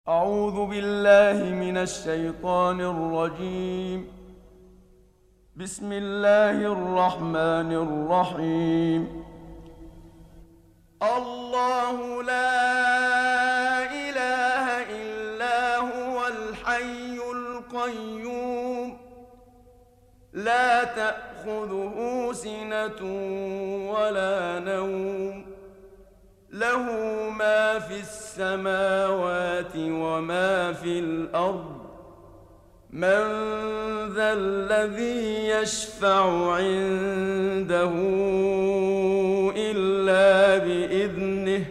أعوذ بالله من الشيطان الرجيم. بسم الله الرحمن الرحيم. الله لا إله إلا هو الحي القيوم لا تأخذه سنة ولا نوم له ما في السماوات وما في الأرض من ذا الذي يشفع عنده إلا بإذنه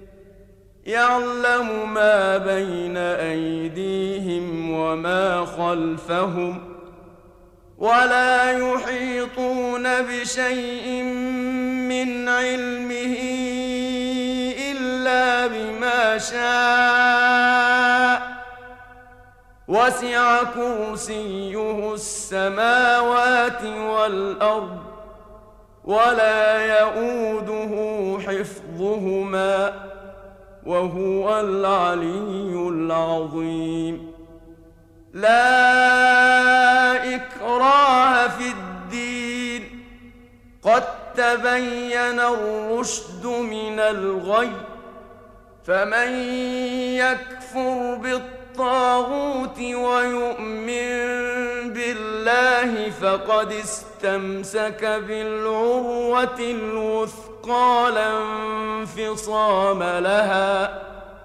يعلم ما بين أيديهم وما خلفهم ولا يحيطون بشيء من علمه إلا بما شاء وسع كرسيه السماوات والأرض ولا يئوده حفظهما وهو العلي العظيم. لا إكراه في الدين قد تبين الرشد من الغي فمن يكفر بالطاغوت ويؤمن بالله فقد استمسك بالعروة الوثقى لا انفصام لها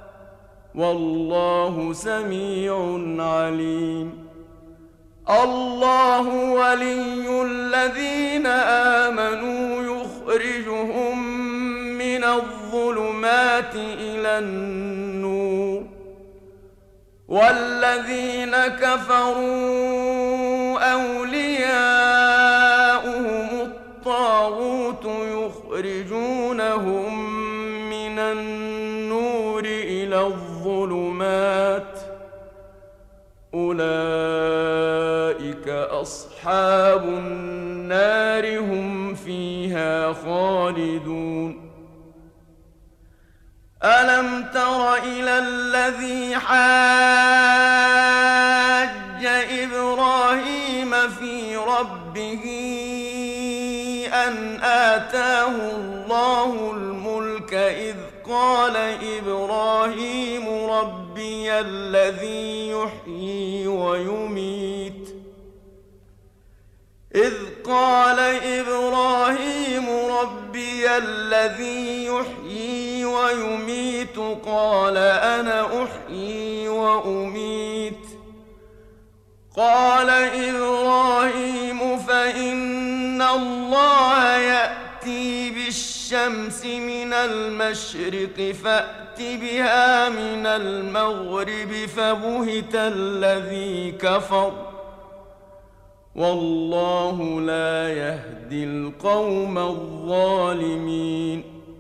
والله سميع عليم. الله ولي الذين آمنوا يخرجهم من الظلمات إلى النور والذين كفروا أولياؤهم الطاغوت يخرجونهم من النور إلى الظلمات أولئك أصحاب النار هم فيها خالدون. ألم تر إلى الذي حاج إبراهيم في ربه أن آتاه الله الملك إذ قال إبراهيم ربي الذي يحيي ويميت قال أنا أحيي وأميت قال إبراهيم فإن الله يأتي بالشمس من المشرق فأت بها من المغرب فبهت الذي كفر والله لا يهدي القوم الظالمين.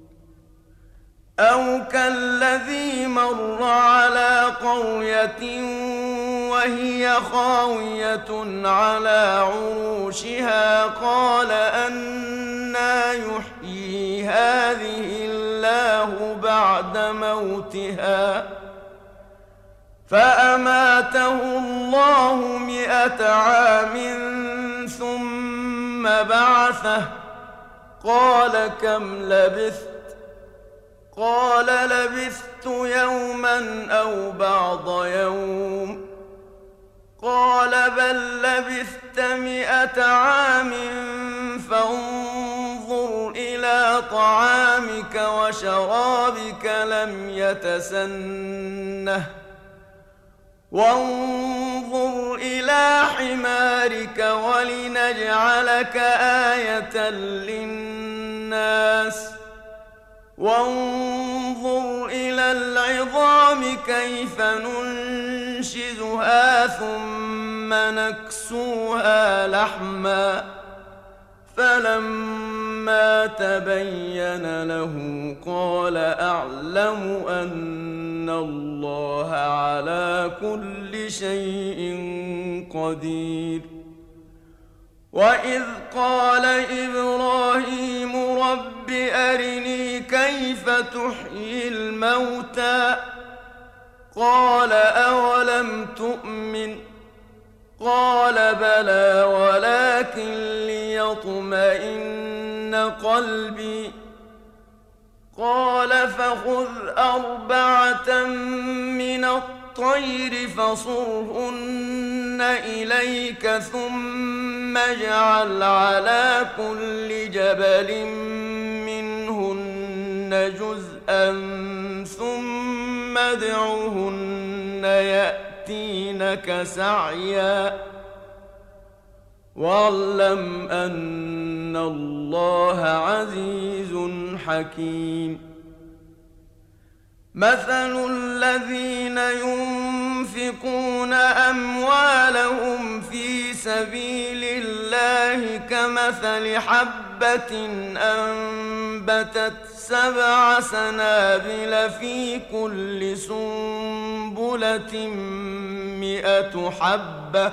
أو كالذي مر على قرية وهي خاوية على عروشها قال أنى يحيي هذه الله بعد موتها فأماته الله 100 عام ثم بعثه قال كم لبثت قال لبثت يوما أو بعض يوم قال بل لبثت 100 عام فانظر إلى طعامك وشرابك لم يتسنه وانظر إلى حمارك ولنجعلك آية للناس وانظر إلى العظام كيف ننشزها ثم نكسوها لحما فلما تبين له قال أعلم أن الله على كل شيء قدير. وإذ قال إبراهيم رب أرني كيف تحيي الموتى قال أولم تؤمن قال بلى ولكن ليطمئن قلبي قال فخذ 4 من الطير فصرهن إليك ثم اجعل على كل جبل منهن جزءا ثم ادعهن يأتينك سعيا واعلم أن الله عزيز حكيم مثل الذين ينفقون أموالهم في سبيل الله كمثل حبة أنبتت 7 سنابل في كل سنبلة 100 حبة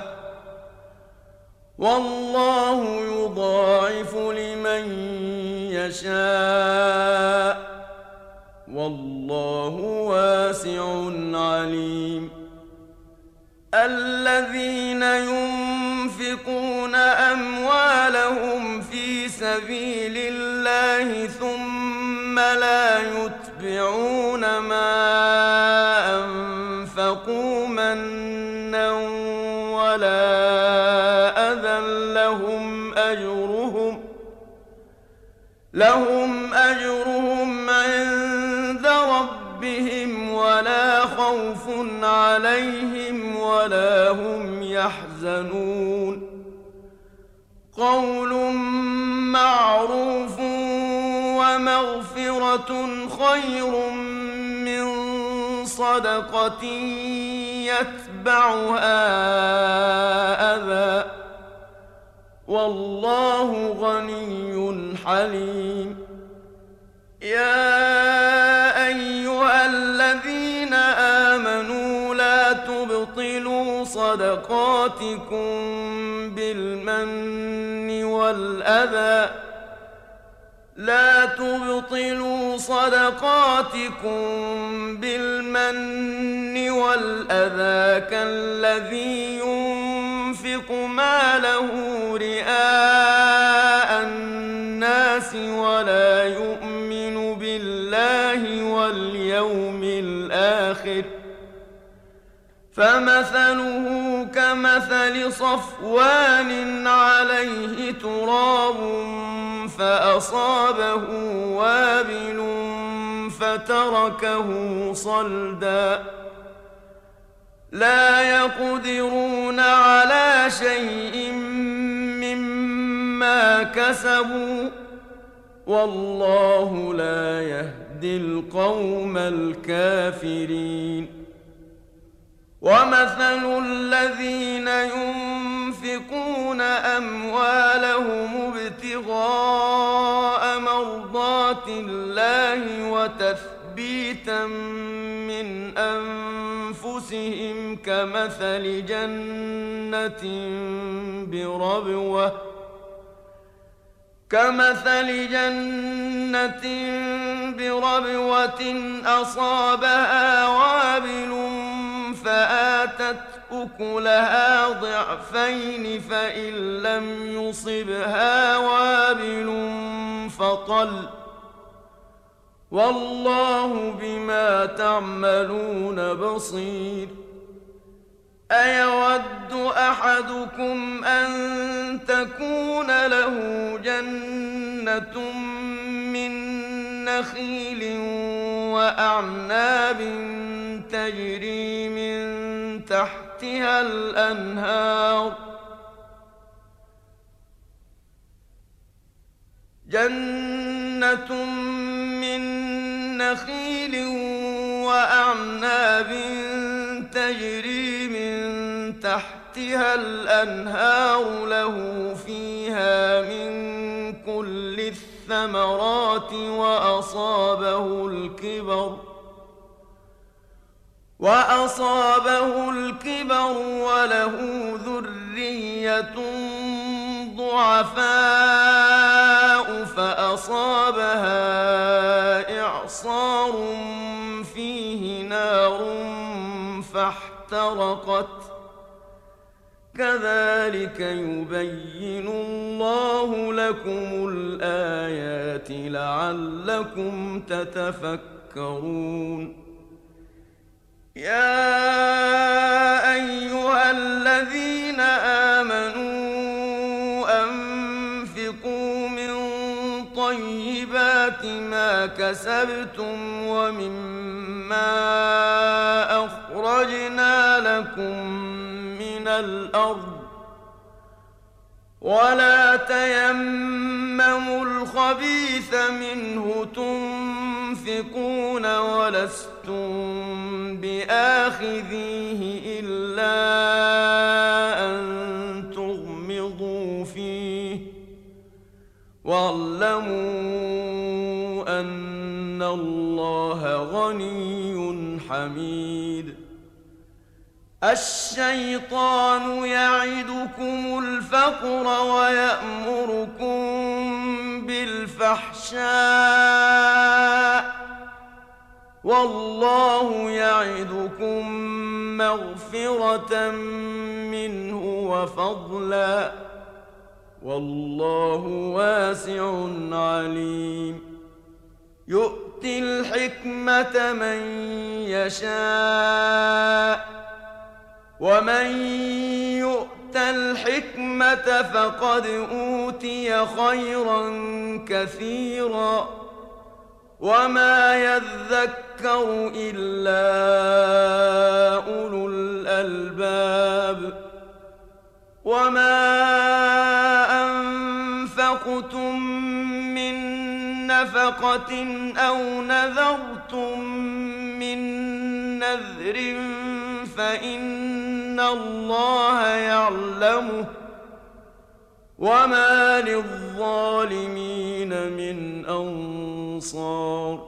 والله يضاعف لمن يشاء والله واسع عليم الذين ينفقون أموالهم في سبيل الله ثم لا يتبعون ما أنفقوا منا ولا أذى لهم أجرهم عند ربهم ولا خوف عليهم ولا هم يحزنون قول معروف ومغفرة خير من صدقة يتبعها أذى والله غني حليم يا أيها الذين آمنوا لا تبطلوا صدقاتكم بالمن والأذى كالذي ينفق ماله رئاء الناس ولا يؤمن بالله واليوم الآخر فمثله كمثل صفوان عليه تراب فأصابه وابل فتركه صلدا لا يقدرون على شيء مما كسبوا والله لا يهدي القوم الكافرين ومثل الذين ينفقون أموالهم ابتغاء مرضات الله وتثبيتا من أنفسهم كمثل جنة بربوة أصابها وابل فآتت أكلها ضعفين فإن لم يصبها وابل فطل والله بما تعملون بصير أيود أحدكم أن تكون له جنة من نخيل وأعناب تجري من تحتها الأنهار له فيها من كل الثمرات وأصابه الكبر وله ذرية ضعفاء فأصابها إعصار فيه نار فاحترقت كذلك يبين الله لكم الآيات لعلكم تتفكرون يا أيها الذين آمنوا أنفقوا من طيبات ما كسبتم ومما أخرجنا لكم من الأرض ولا تيمموا الخبيث منه تنفقون ولستم بآخذيه إلا أن تغمضوا فيه واعلموا أن الله غني حميد الشيطان يعدكم الفقر ويأمركم بالفحشاء والله يعدكم مغفرة منه وفضلا والله واسع عليم يؤتي الحكمة من يشاء ومن يؤت الحكمة فقد أوتي خيرا كثيرا وما يذكر إلا أولو الألباب وما أنفقتم من نفقة أو نذرتم من نذر فإن الله يعلمه وما للظالمين من أنصار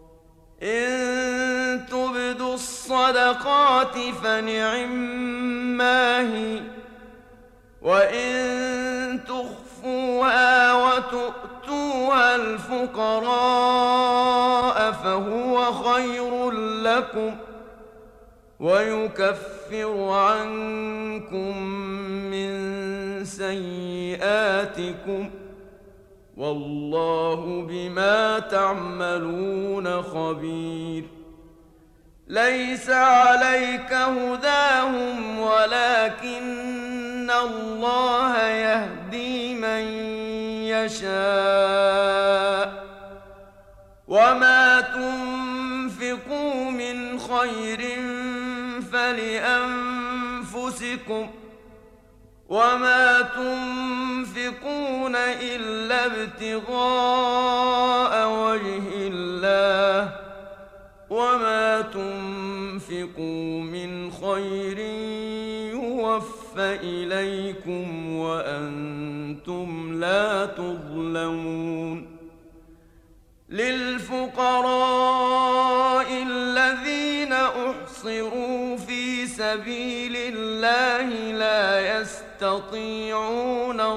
إن تبدوا الصدقات فنعما هي وإن تخفوها وتؤتوها الفقراء فهو خير لكم ويكفر عنكم من سيئاتكم والله بما تعملون خبير ليس عليك هداهم ولكن الله يهدي من يشاء وما تنفقوا من خير فلأنفسكم وما تنفقون إلا ابتغاء وجه الله وما تنفقوا من خير يوفى إليكم وأنتم لا تظلمون للفقراء الذين أحصروا في سبيل الله لا يستطيعون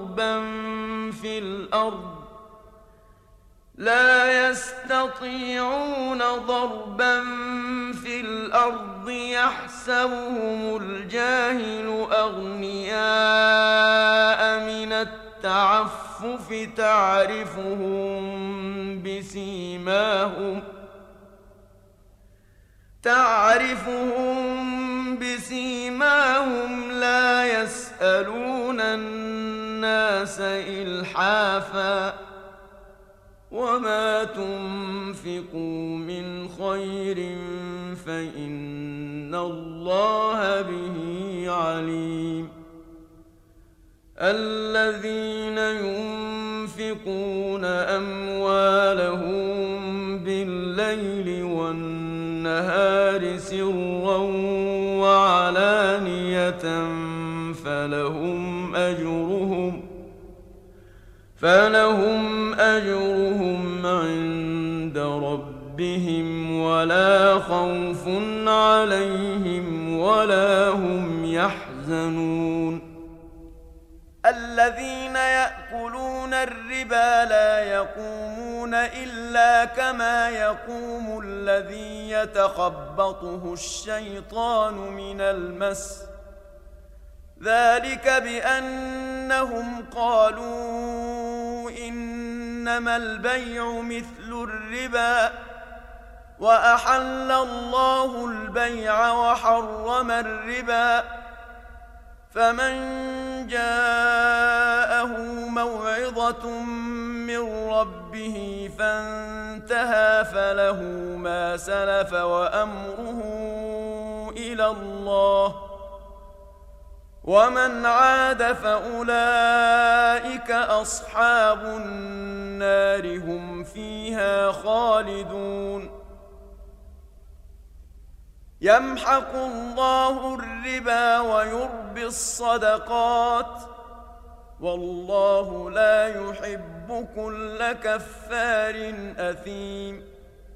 ضربا في الأرض يحسبهم الجاهل أغنياء من التعفف تعرفهم بسيماهم لا يسألون الناس إلحافا وما تنفقوا من خير فإن الله به عليم الذين ينفقون أموالهم بالليل والنهار سرا وعلانية فلهم أجرهم عند ربهم ولا خوف عليهم ولا هم يحزنون الذين يأكلون الربا لا يقومون إلا كما يقوم الذي يتخبطه الشيطان من المس ذلك بأنهم قالوا إنما البيع مثل الربا وأحل الله البيع وحرم الربا فمن جاءه موعظة من ربه فانتهى فله ما سلف وأمره إلى الله ومن عاد فأولئك أصحاب النار هم فيها خالدون يمحق الله الربا ويربي الصدقات والله لا يحب كل كفار أثيم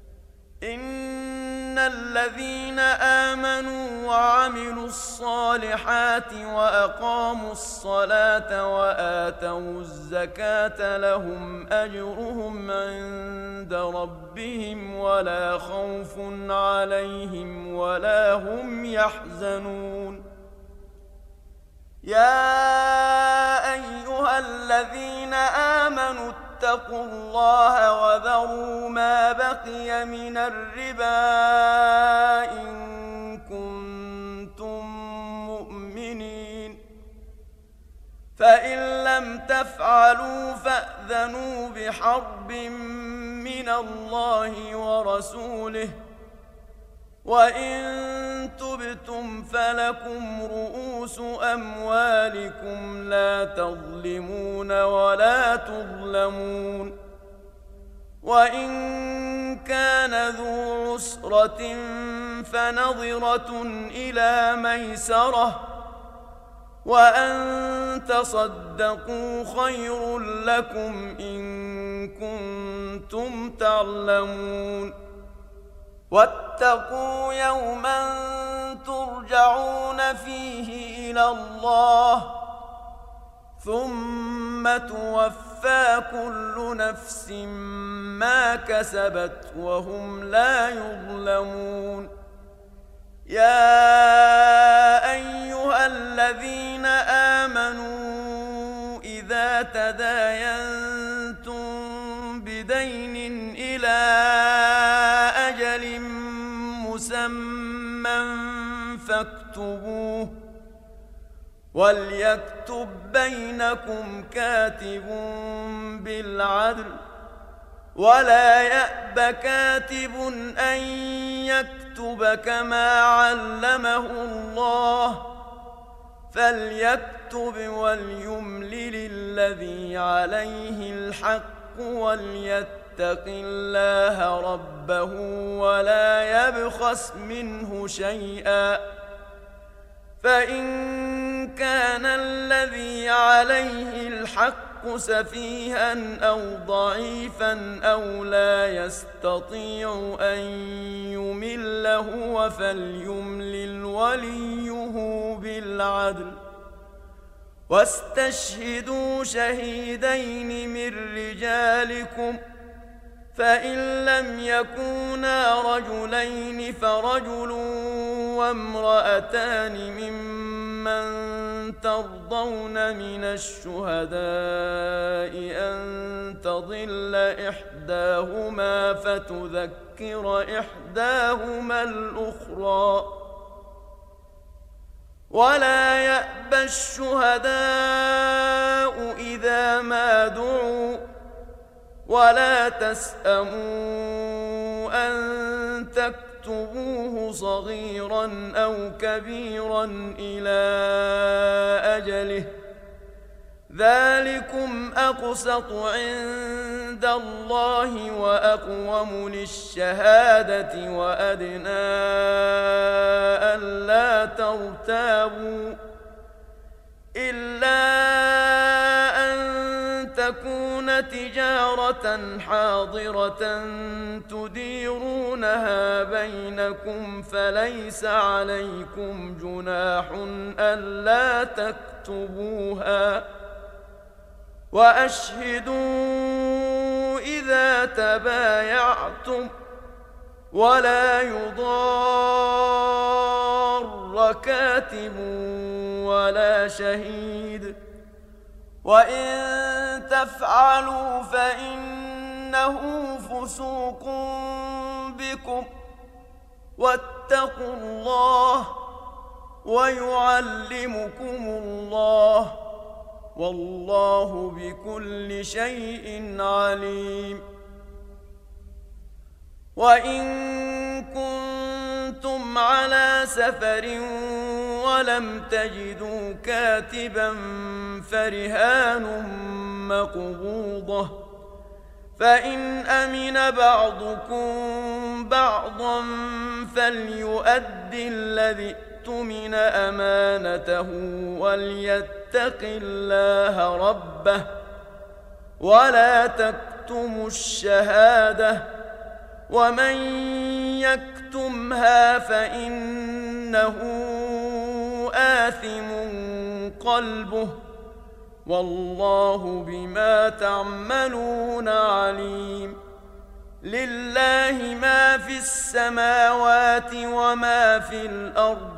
إن الذين آمنوا وعملوا الصالحات وأقاموا الصلاة وآتوا الزكاة لهم أجرهم عند ربهم ولا خوف عليهم ولا هم يحزنون يا أيها الذين آمنوا اتقوا الله وذروا ما بقي من الربا إن كنتم مؤمنين فإن لم تفعلوا فأذنوا بحرب من الله ورسوله وإن تبتم فلكم رؤوس أموالكم لا تظلمون ولا تظلمون وإن كان ذو عسرة فنظرة إلى ميسرة وأن تصدقوا خير لكم إن كنتم تعلمون واتقوا يوما ترجعون فيه إلى الله ثم توفى كل نفس ما كسبت وهم لا يظلمون يا أيها الذين آمنوا إذا تداينتم بدين إلى أجل مسمى فاكتبوه وليكتب بينكم كاتب بالعدل ولا يأب كاتب أن يكتب كما علمه الله فليكتب وليملل الذي عليه الحق وليتق الله ربه ولا يبخس منه شيئا فإن كان الذي عليه الحق سفيها أو ضعيفا أو لا يستطيع أن يمل هو فليملل وليه بالعدل واستشهدوا شهيدين من رجالكم فإن لم يكونا رجلين فرجل وامرأتان ممن ترضون من الشهداء أن تضل إحداهما فتذكر إحداهما الأخرى ولا يأبى الشهداء إذا ما دعوا ولا تسأموا أن تكتبوه صغيرا أو كبيرا إلى أجله ذلكم أقسط عند الله وأقوم للشهادة وأدنى ألا ترتابوا إلا أن تكون تجارة حاضرة تديرونها بينكم فليس عليكم جناح ألا تكتبوها وأشهدوا إذا تبايعتم ولا يضار كاتب ولا شهيد وإن تفعلوا فإنه فسوق بكم واتقوا الله ويعلمكم الله والله بكل شيء عليم. وإن كنتم على سفر ولم تجدوا كاتبا فرهان مقبوضة فإن أمن بعضكم بعضا فليؤدي الذي اؤتمن أمانته وليتق الله ربه ولا تكتموا الشهادة ومن يكتمها فإنه آثم قلبه والله بما تعملون عليم. لله ما في السماوات وما في الأرض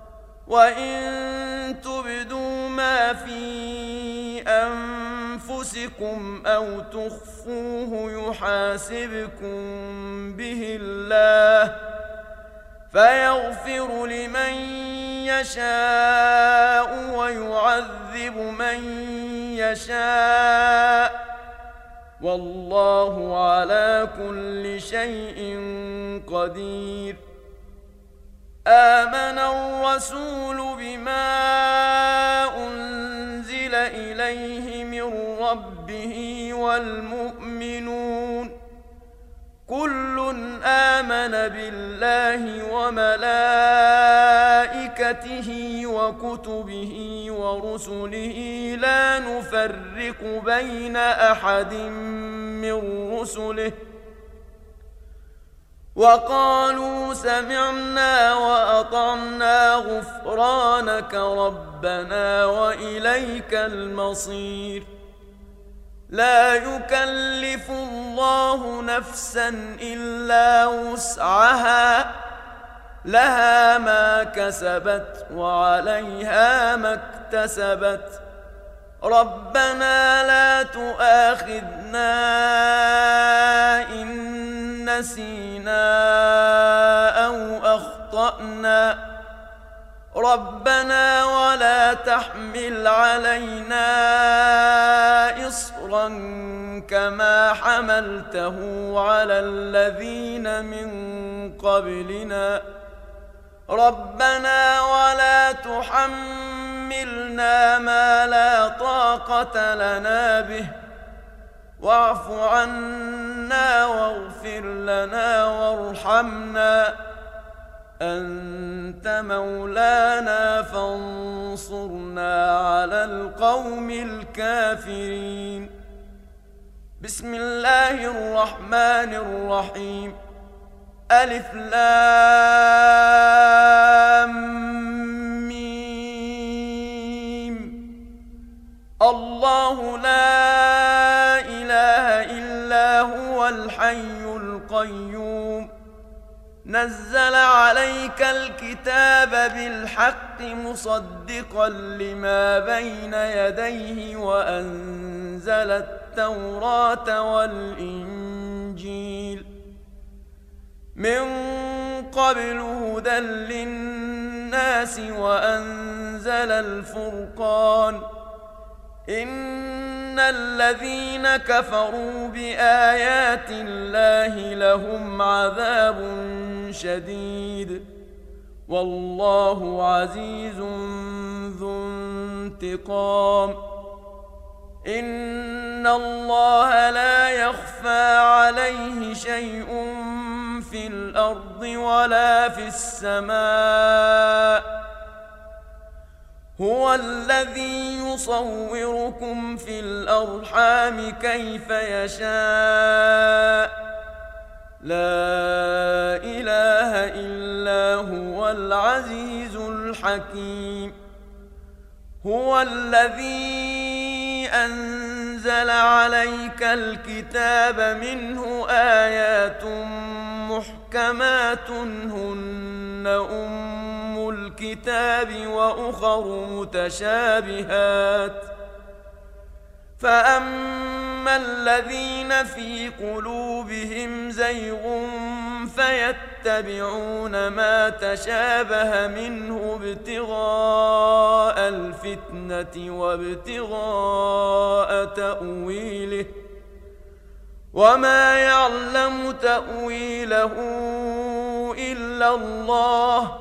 وإن تبدوا ما في أنفسكم أو تخفوه يحاسبكم به الله فيغفر لمن يشاء ويعذب من يشاء والله على كل شيء قدير. آمن الرسول بما أنزل إليه من ربه والمؤمنون كل آمن بالله وملائكته وكتبه ورسله لا نفرق بين أحد من رسله وقالوا سمعنا وأطعنا غفرانك ربنا وإليك المصير. لا يكلف الله نفسا إلا وسعها لها ما كسبت وعليها ما اكتسبت ربنا لا تؤاخذنا إن نسينا أو أخطأنا ربنا ولا تحمل علينا إصرا كما حملته على الذين من قبلنا ربنا ولا تحملنا ما لا طاقة لنا به واعف عنا واغفر لنا وارحمنا أنت مولانا فانصرنا على القوم الكافرين. بسم الله الرحمن الرحيم. ألف لام ميم. الله لا إله إلا هو الحي القيوم نزل عليك الكتاب بالحق مصدقا لما بين يديه وأنزل التوراة والإنجيل من قبل هدى للناس وأنزل الفرقان إن الذين كفروا بآيات الله لهم عذاب شديد والله عزيز ذو انتقام. إن الله لا يخفى عليه شيء في الأرض ولا في السماء هو الذي يصوركم في الأرحام كيف يشاء لا إله إلا هو العزيز الحكيم. هو الذي أنزل أنزل عليك الكتاب منه آيات محكمات هن أم الكتاب وأخر متشابهات فأما الذين في قلوبهم زيغ فيتبعون ما تشابه منه ابتغاء الفتنة وابتغاء تأويله وما يعلم تأويله إلا الله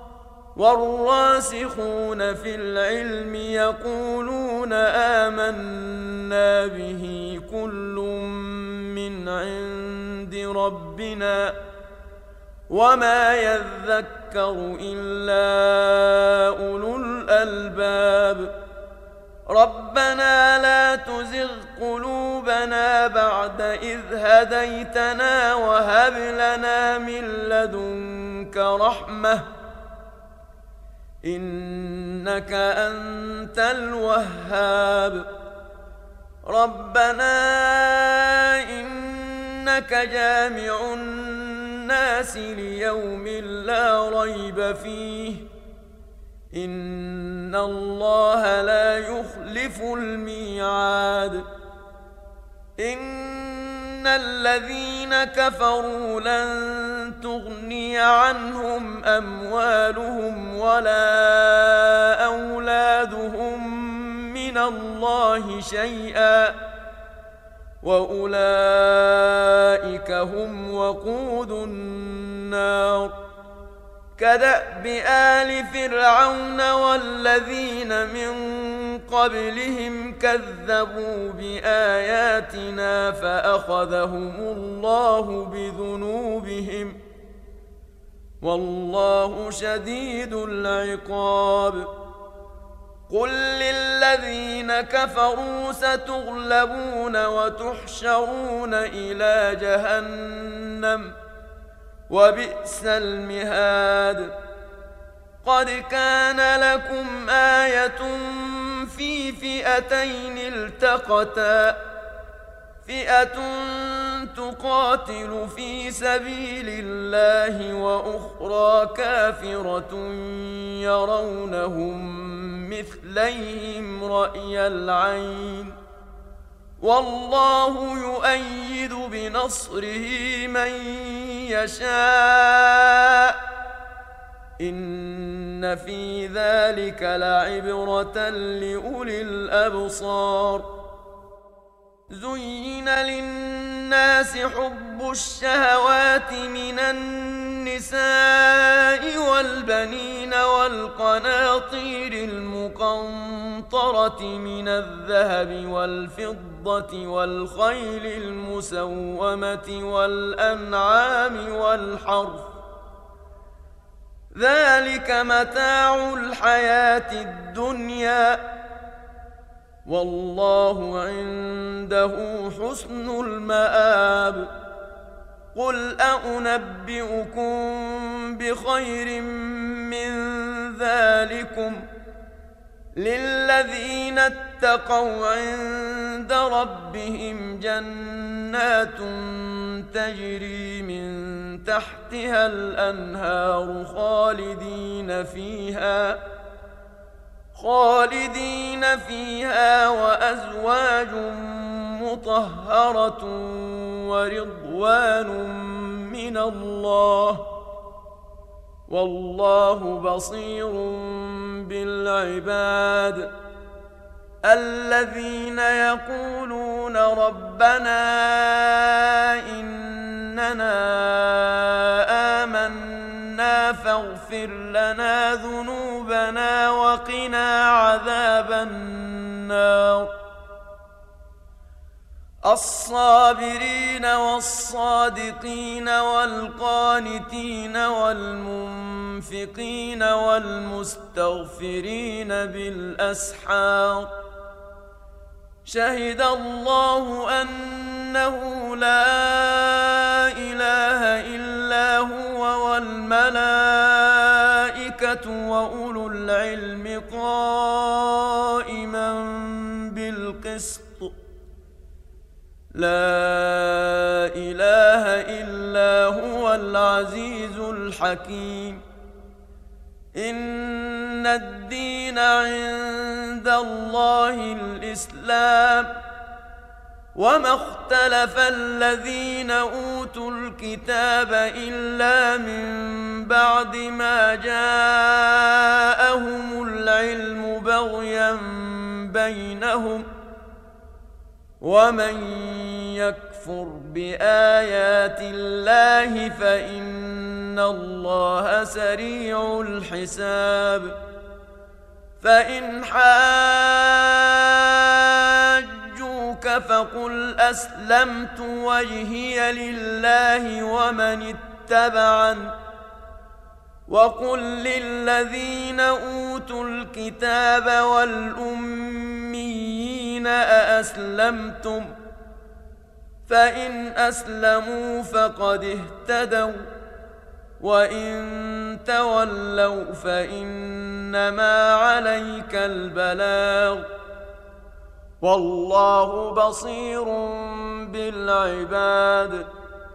والراسخون في العلم يقولون آمنا به كل من عند ربنا وما يذكر إلا أولو الألباب ربنا لا تزغ قلوبنا بعد إذ هديتنا وهب لنا من لدنك رحمة إنك أنت الوهاب ربنا إنك جامع الناس ليوم لا ريب فيه إن الله لا يخلف الميعاد إن الذين كفروا لن تغني عنهم أموالهم ولا أولادهم من الله شيئا وأولئك هم وقود النار كدأب آل فرعون والذين من قبلهم كذبوا بآياتنا فأخذهم الله بذنوبهم والله شديد العقاب قل للذين كفروا ستغلبون وتحشرون إلى جهنم وبئس المهاد قد كان لكم آية في فئتين التقتا فئة تقاتل في سبيل الله وأخرى كافرة يرونهم مثليهم رأي العين والله يؤيد بنصره من يشاء إن في ذلك لعبرة لأولي الأبصار زين للناس حب الشهوات من النساء والبنين والقناطير المقنطرة من الذهب والفضة والخيل المسومة والأنعام والحرث ذلك متاع الحياة الدنيا والله عنده حسن المآب قل أنبئكم بخير من ذلكم للذين اتقوا عند ربهم جنات تجري من تحتها الأنهار خالدين فيها وأزواج مطهرة ورضوان من الله والله بصير بالعباد الذين يقولون ربنا إننا آمنا فاغفر لنا ذنوبنا وقنا عذاب النار الصابرين والصادقين والقانتين والمنفقين والمستغفرين بالأسحار شهد الله أنه لا إله إلا هو والملائكة وأولو العلم قائما بالقسط لا إله إلا هو العزيز الحكيم. إن الدين عند الله الإسلام، وما اختلف الذين أوتوا الكتاب إلا من بعد ما جاءهم العلم بغيا بينهم، ومن يكفر بآيات الله فإن الله سريع الحساب. فإن حاجوك فقل أسلمت وجهي لله ومن اتبعني، وقل للذين أوتوا الكتاب والأميين أأسلمتم؟ فإن أسلموا فقد اهتدوا، وإن تولوا فإنما عليك البلاغ، والله بصير بالعباد.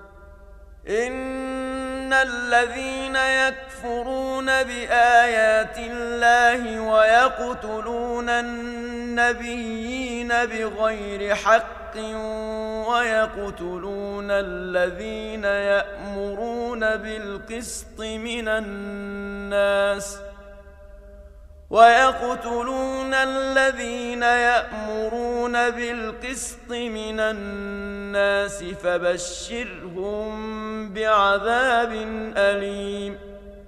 إن الذين يكفرون بآيات الله ويقتلون النبيين بغير حق ويقتلون الذين يأمرون بالقسط من الناس فبشرهم بعذاب أليم.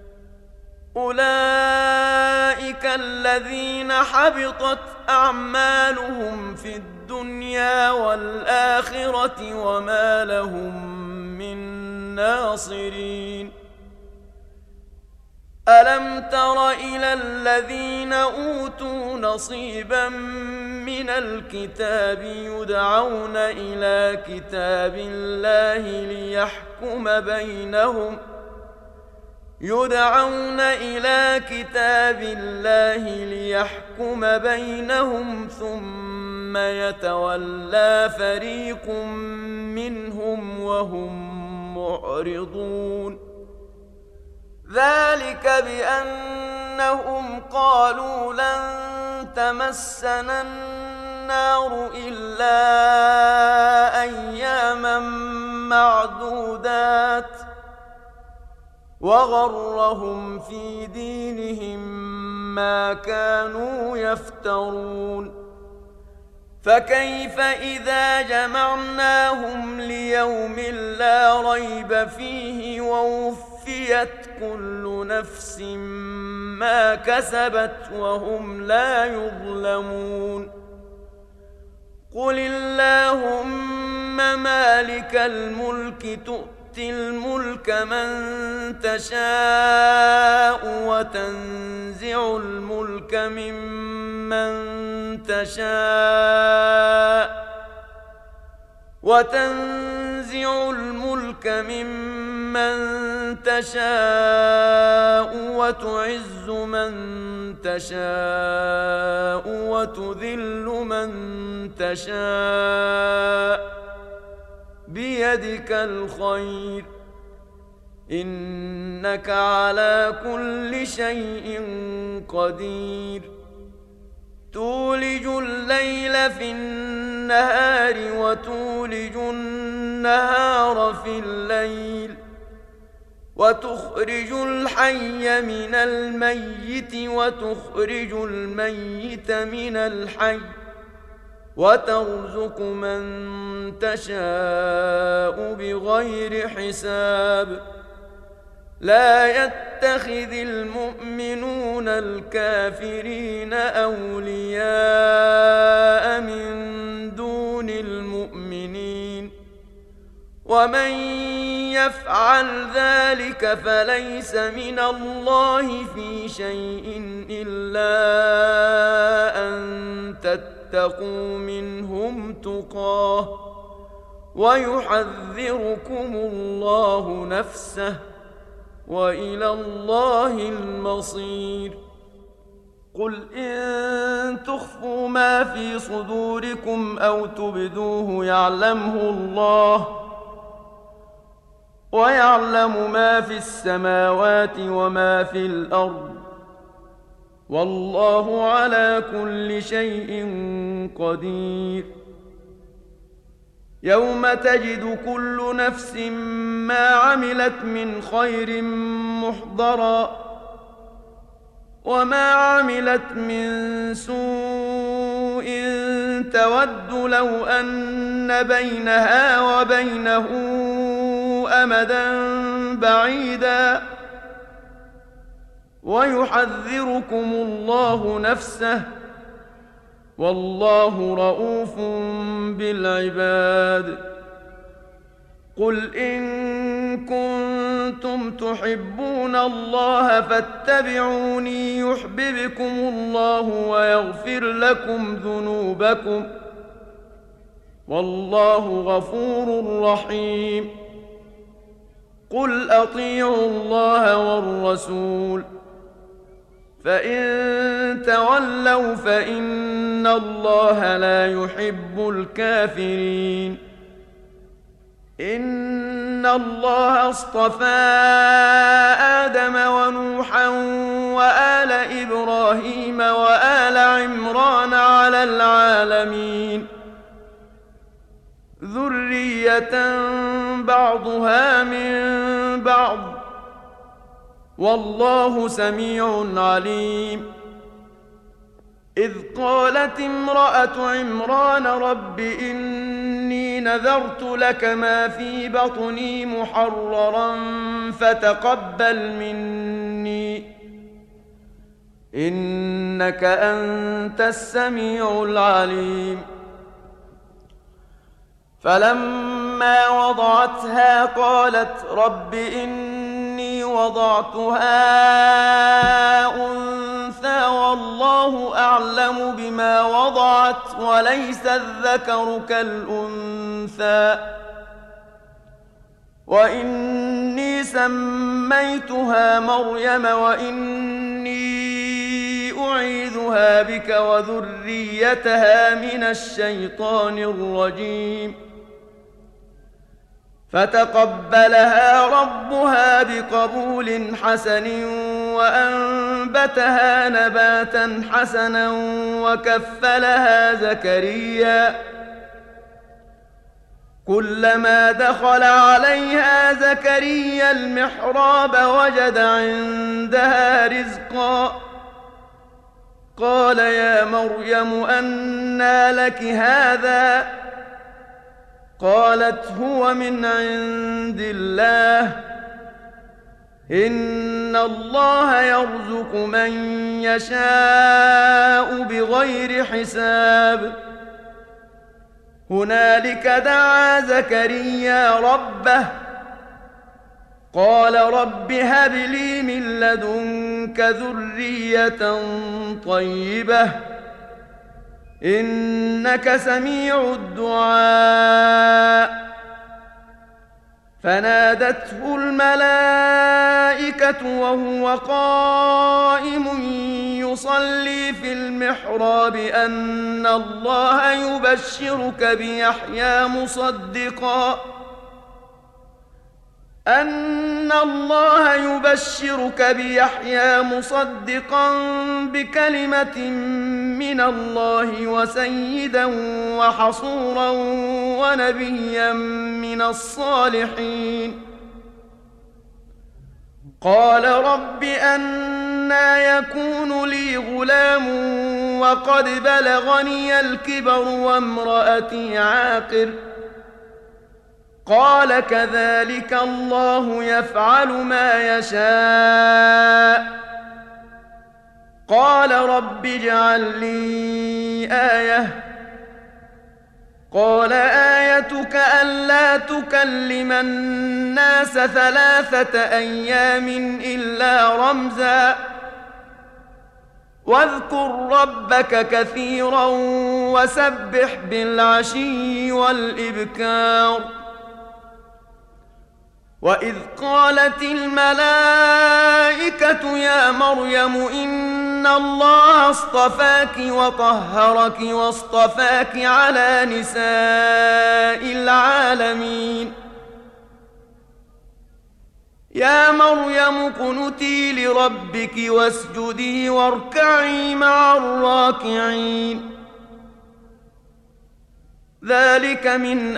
أولئك الذين حبطت أعمالهم في الدنيا والآخرة وما لهم من ناصرين. ألم تر إلى الذين أوتوا نصيبا من الكتاب يدعون إلى كتاب الله ليحكم بينهم ثم يتولى فريق منهم وهم معرضون. ذلك بأنهم قالوا لن تمسنا النار إلا أياما معدودات، وغرهم في دينهم ما كانوا يفترون. فكيف إذا جمعناهم ليوم لا ريب فيه ووفيت كل نفس ما كسبت وهم لا يظلمون. قل اللهم مالك الملك تؤتي الملك من تشاء وتنزع الملك ممن تشاء وتعز من تشاء وتذل من تشاء بيدك الخير، إنك على كل شيء قدير. تولج الليل في النهار وتولج النهار في الليل، وتخرج الحي من الميت وتخرج الميت من الحي، وترزق من تشاء بغير حساب. لا يتخذ المؤمنون الكافرين أولياء من دون المؤمنين، ومن يفعل ذلك فليس من الله في شيء إلا أن تتقوا منهم تقاه، ويحذركم الله نفسه، وإلى الله المصير. قل إن تخفوا ما في صدوركم أو تبدوه يعلمه الله، ويعلم ما في السماوات وما في الأرض، والله على كل شيء قدير. يوم تجد كل نفس ما عملت من خير محضرا، وما عملت من سوء تود لو أن بينها وبينه أمدا بعيدا، ويحذركم الله نفسه، والله رءوف بالعباد. قل إن كنتم تحبون الله فاتبعوني يحببكم الله ويغفر لكم ذنوبكم، والله غفور رحيم. قل أطيعوا الله والرسول، فإن تولوا فإن الله لا يحب الكافرين. إن الله اصطفى آدم ونوحا وآل إبراهيم وآل عمران على العالمين، ذرية بعضها من بعض، والله سميع عليم. إذ قالت امرأة عمران رب إني نذرت لك ما في بطني محررا فتقبل مني إنك أنت السميع العليم. فلما وضعتها قالت رب إني وضعتها أنثى والله أعلم بما وضعت وليس الذكر كالأنثى، وإني سميتها مريم وإني أعيذها بك وذريتها من الشيطان الرجيم. فتقبلها ربها بقبول حسن وأنبتها نباتا حسنا وكفلها زكريا. كلما دخل عليها زكريا المحراب وجد عندها رزقا، قال يا مريم أنى لك هذا؟ قالت هو من عند الله، إن الله يرزق من يشاء بغير حساب. هنالك دعا زكريا ربه قال رب هب لي من لدنك ذرية طيبة إنك سميع الدعاء. فنادته الملائكة وهو قائم يصلي في المحراب أن الله يبشرك بيحيى مصدقا بكلمة من الله وسيدا وحصورا ونبيا من الصالحين. قال رب أنى يكون لي غلام وقد بلغني الكبر وامرأتي عاقر؟ قال كذلك الله يفعل ما يشاء. قال رب اجعل لي آية. قال آيتك ألا تكلم الناس 3 أيام إلا رمزا واذكر ربك كثيرا وسبح بالعشي والإبكار. وإذ قالت الملائكة يا مريم إن إن الله اصطفاك وطهرك واصطفاك على نساء العالمين. يا مريم اقنتي لربك واسجدي واركعي مع الراكعين. ذلك من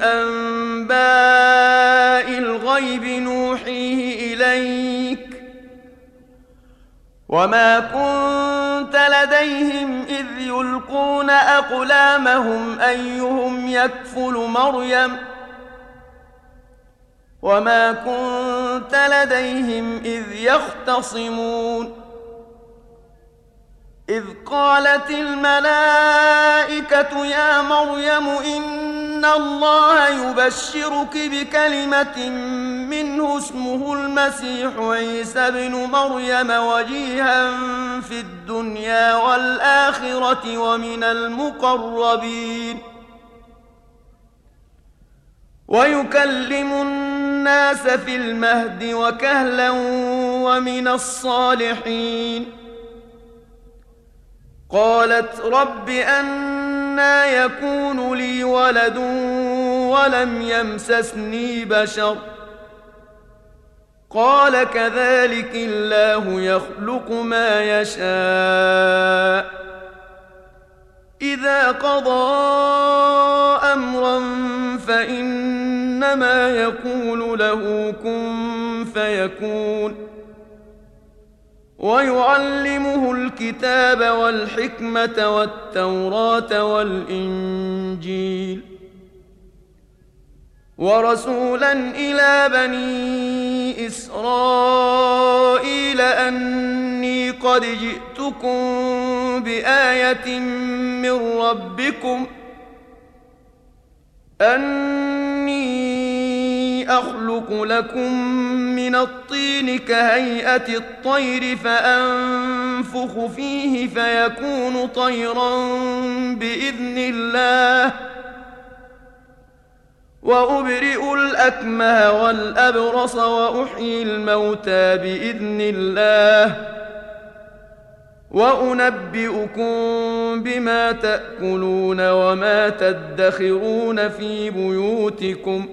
أنباء الغيب نوحيه إليك وما كنت لديهم إذ يلقون أقلامهم أيهم يكفل مريم وما كنت لديهم إذ يختصمون. إذ قالت الملائكة يا مريم إن الله يبشرك بكلمة منه اسمه المسيح عيسى ابن مريم وجيها في الدنيا والآخرة ومن المقربين ويكلم الناس في المهد وكهلا ومن الصالحين. قالت رب أنى يكون لي ولد ولم يمسسني بشر قال كذلك الله يخلق ما يشاء إذا قضى أمرا فإنما يقول له كن فيكون. ويعلمه الكتاب والحكمة والتوراة والإنجيل ورسولا إلى بني إسرائيل أني قد جئتكم بآية من ربكم أني أخلق لكم من الطين كهيئة الطير فأنفخ فيه فيكون طيرا بإذن الله وأبرئ الأكمه والأبرص وأحيي الموتى بإذن الله وأنبئكم بما تأكلون وما تدخرون في بيوتكم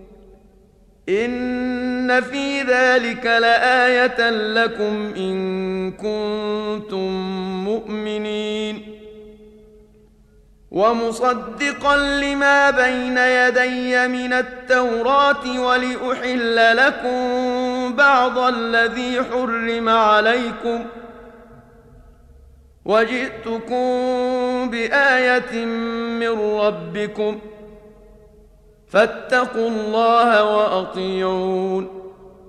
إن في ذلك لآية لكم إن كنتم مؤمنين. ومصدقا لما بين يدي من التوراة ولأحل لكم بعض الذي حرم عليكم وجئتكم بآية من ربكم فاتقوا الله وأطيعون.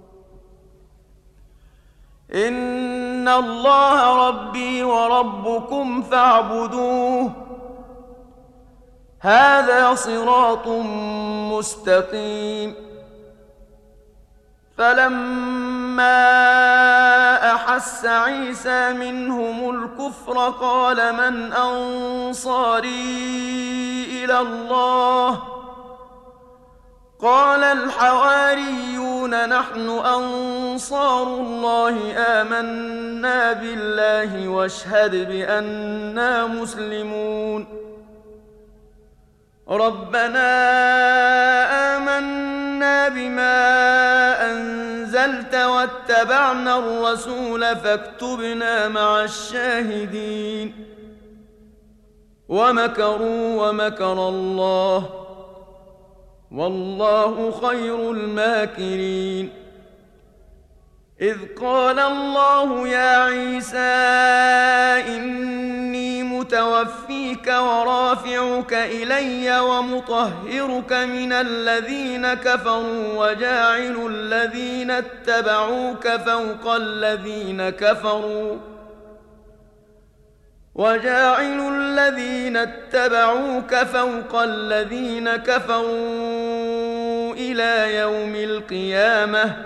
إن الله ربي وربكم فاعبدوه هذا صراط مستقيم. فلما أحس عيسى منهم الكفر قال من أنصاري إلى الله قال الحواريون نحن أنصار الله آمنا بالله واشهد بأننا مسلمون. ربنا آمنا بما أنزلت واتبعنا الرسول فاكتبنا مع الشاهدين. ومكروا ومكر الله والله خير الماكرين. إذ قال الله يا عيسى إني متوفيك ورافعك إلي ومطهرك من الذين كفروا وجاعل الذين اتبعوك فوق الذين كفروا إلى يوم القيامة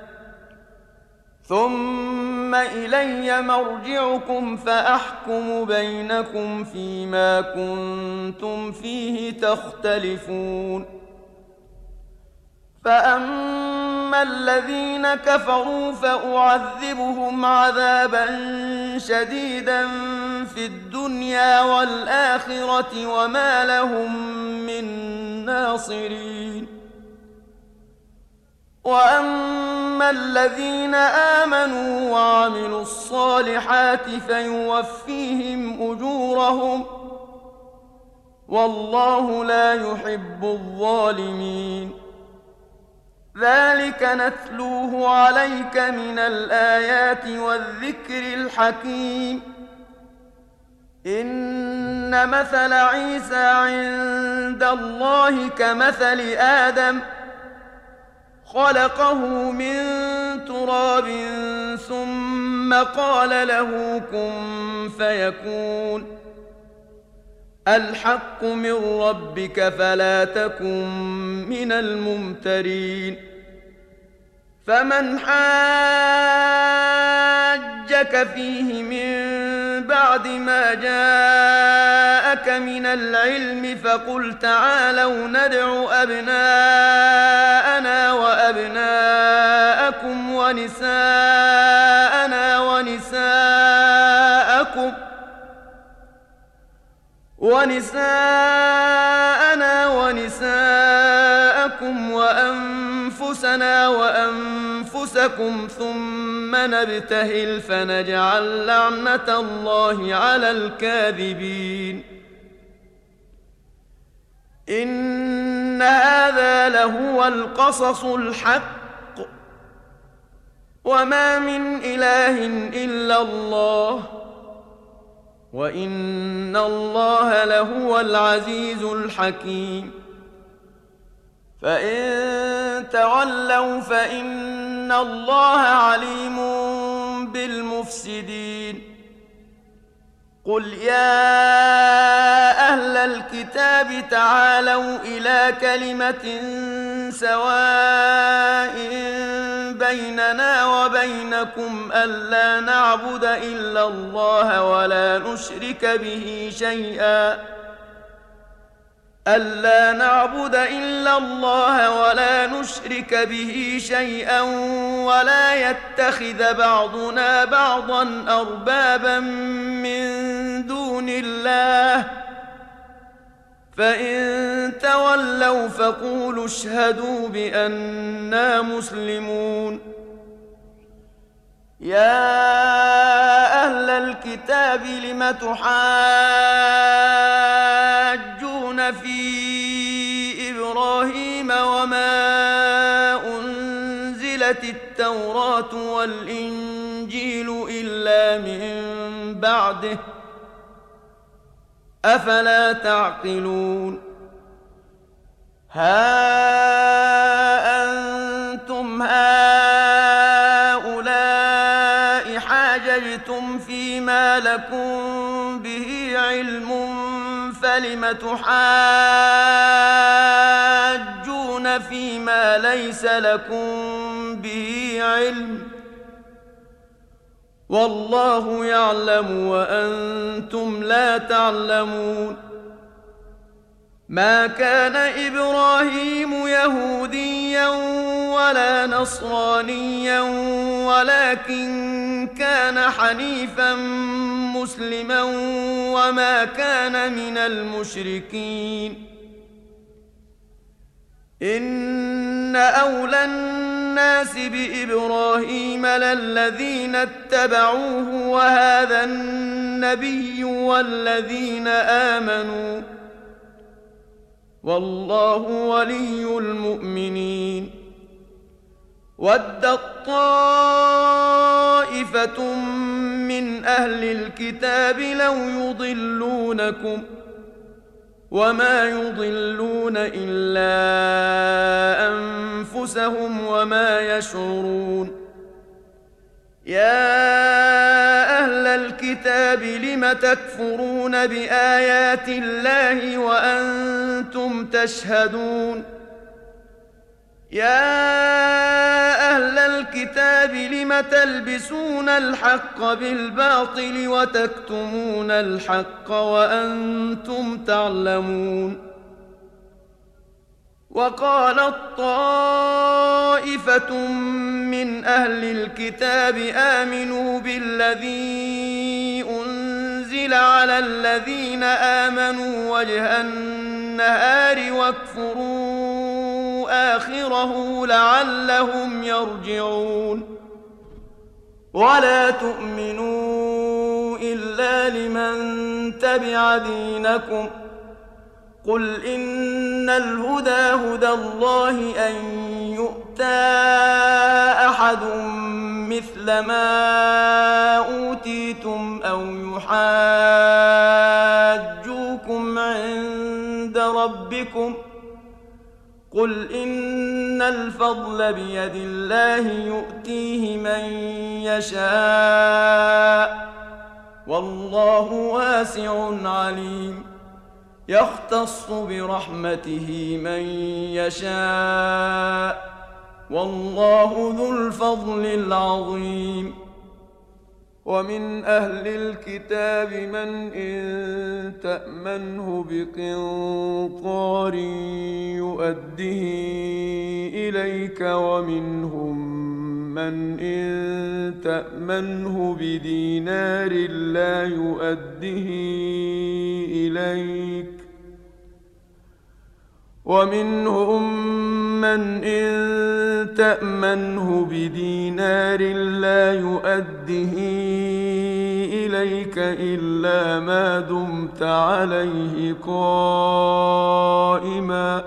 ثم إلي مرجعكم فأحكم بينكم فيما كنتم فيه تختلفون. فأما الذين كفروا فأعذبهم عذابا شديدا في الدنيا والآخرة وما لهم من ناصرين. وأما الذين آمنوا وعملوا الصالحات فيوفيهم أجورهم والله لا يحب الظالمين. ذلك نتلوه عليك من الآيات والذكر الحكيم. إن مثل عيسى عند الله كمثل آدم خلقه من تراب ثم قال له كن فيكون. الحق من ربك فلا تكن من الممترين. فمن حاجك فيه من بعد ما جاءك من العلم فقل تعالوا ندع أبناءنا وأبناءكم ونساءنا ونساءكم وأنفسنا وأنفسكم ثم نبتهل فنجعل لعنة الله على الكاذبين. إن هذا لهو القصص الحق وما من إله إلا الله وإن الله لهو العزيز الحكيم. فإن تولوا فإن الله عليم بالمفسدين. قل يا أهل الكتاب تعالوا إلى كلمة سواء بيننا وبينكم ألا نعبد إلا الله ولا نشرك به شيئا ولا يتخذ بعضنا بعضا أربابا من دون الله. فإن تولوا فقولوا اشهدوا بأننا مسلمون. يا أهل الكتاب لم تحاجون في إبراهيم وما أنزلت التوراة والإنجيل إلا من بعده أفلا تعقلون. ها أنتم هؤلاء حاججتم فيما لكم به علم فلم تحاجون فيما ليس لكم به علم والله يعلم وأنتم لا تعلمون. ما كان إبراهيم يهوديا ولا نصرانيا ولكن كان حنيفا مسلما وما كان من المشركين. إن أولى الناس بإبراهيم للذين اتبعوه وهذا النبي والذين آمنوا والله ولي المؤمنين. ودت طائفة من أهل الكتاب لو يضلونكم وما يضلون إلا أنفسهم وما يشعرون. يا أهل الكتاب لم تكفرون بآيات الله وأنتم تشهدون. يا أهل الكتاب لم تلبسون الحق بالباطل وتكتمون الحق وأنتم تعلمون. وقالت طائفة من أهل الكتاب آمنوا بالذي أنزل على الذين آمنوا وجه النهار واكفروا آخره لعلهم يرجعون ولا تؤمنوا إلا لمن تبع دينكم قل إن الهدى هدى الله أن يؤتى أحد مثل ما أوتيتم أو يحاجوكم عند ربكم قل إن الفضل بيد الله يؤتيه من يشاء والله واسع عليم يختص برحمته من يشاء والله ذو الفضل العظيم ومن أهل الكتاب من إن تأمنه بقنطار يؤده إليك ومنهم من إن تأمنه بدينار لا يؤده إليك ومنهم من إن تأمنه بدينار لا يؤده إليك إلا ما دمت عليه قائما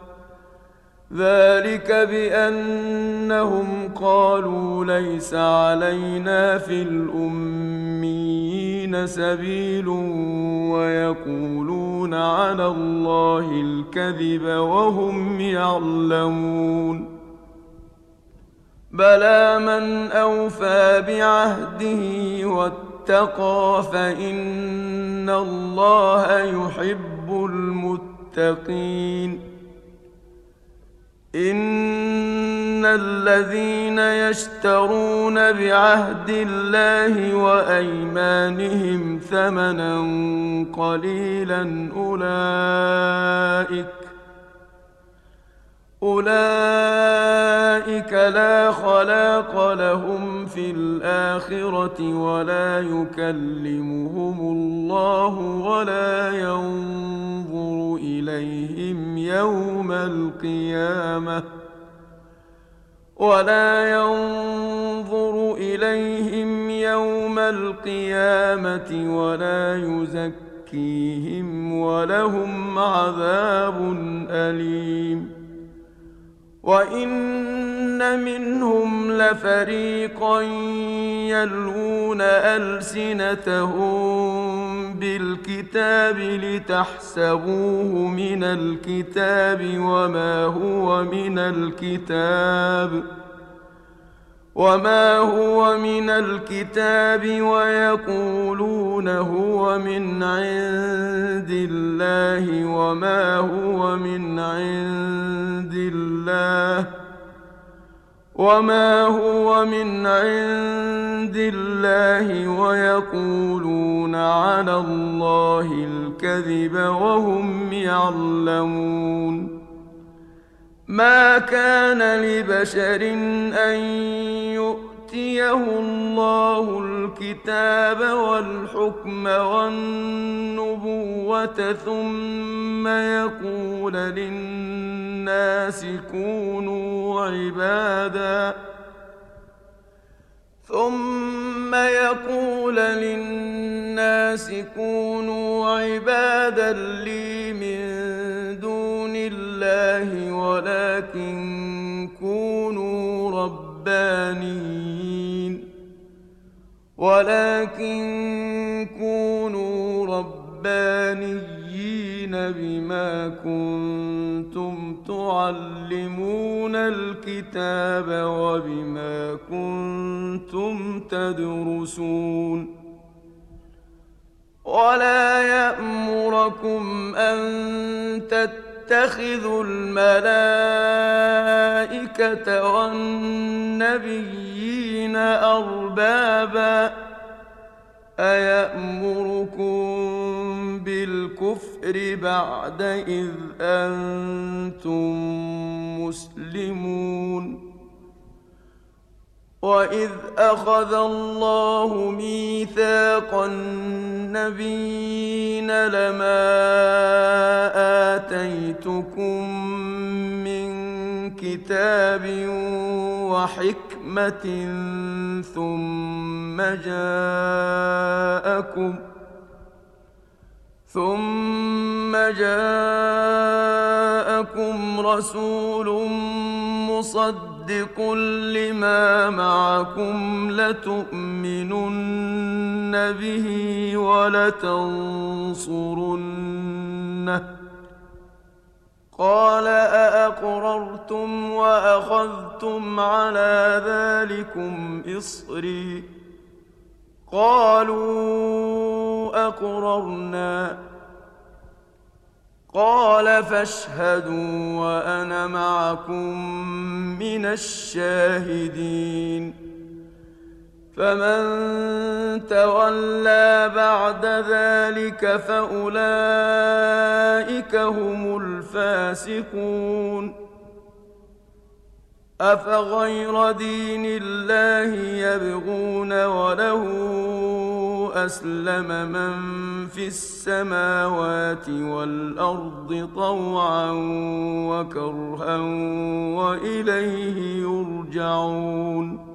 ذلك بأنهم قالوا ليس علينا في الأميين سبيل ويقولون على الله الكذب وهم يعلمون بلى من أوفى بعهده واتقى فإن الله يحب المتقين إن الذين يشترون بعهد الله وأيمانهم ثمنا قليلا أولئك لا خلاق لهم في الآخرة ولا يكلمهم الله ولا ينظر إليهم يوم القيامة ولا يزكيهم ولهم عذاب أليم وإن منهم لفريقا يلوون ألسنتهم بالكتاب لتحسبوه من الكتاب وما هو من الكتاب ويقولون هو من عند الله وما هو من عند الله ويقولون على الله الكذب وهم يعلمون ما كان لبشر أن يؤتيه الله الكتاب والحكم والنبوة ثم يقول للناس كونوا عبادا لي من دون الله ولكن كونوا ربانيين بما كنتم تعلمون الكتاب وبما كنتم تدرسون ولا يأمركم أن تتخذوا الملائكة والنبيين أربابا أيأمركم بالكفر بعد إذ أنتم مسلمون وإذ أخذ الله ميثاق النبيين لما آتيتكم من كتاب وحكمة ثم جاءكم رسول مصدق لما معكم لتؤمنن به ولتنصرنه قال أأقررتم وأخذتم على ذلكم إصري قالوا أقررنا قال فاشهدوا وأنا معكم من الشاهدين فمن تولى بعد ذلك فأولئك هم الفاسقون أفغير دين الله يبغون وله أسلم من في السماوات والأرض طوعا وكرها وإليه يرجعون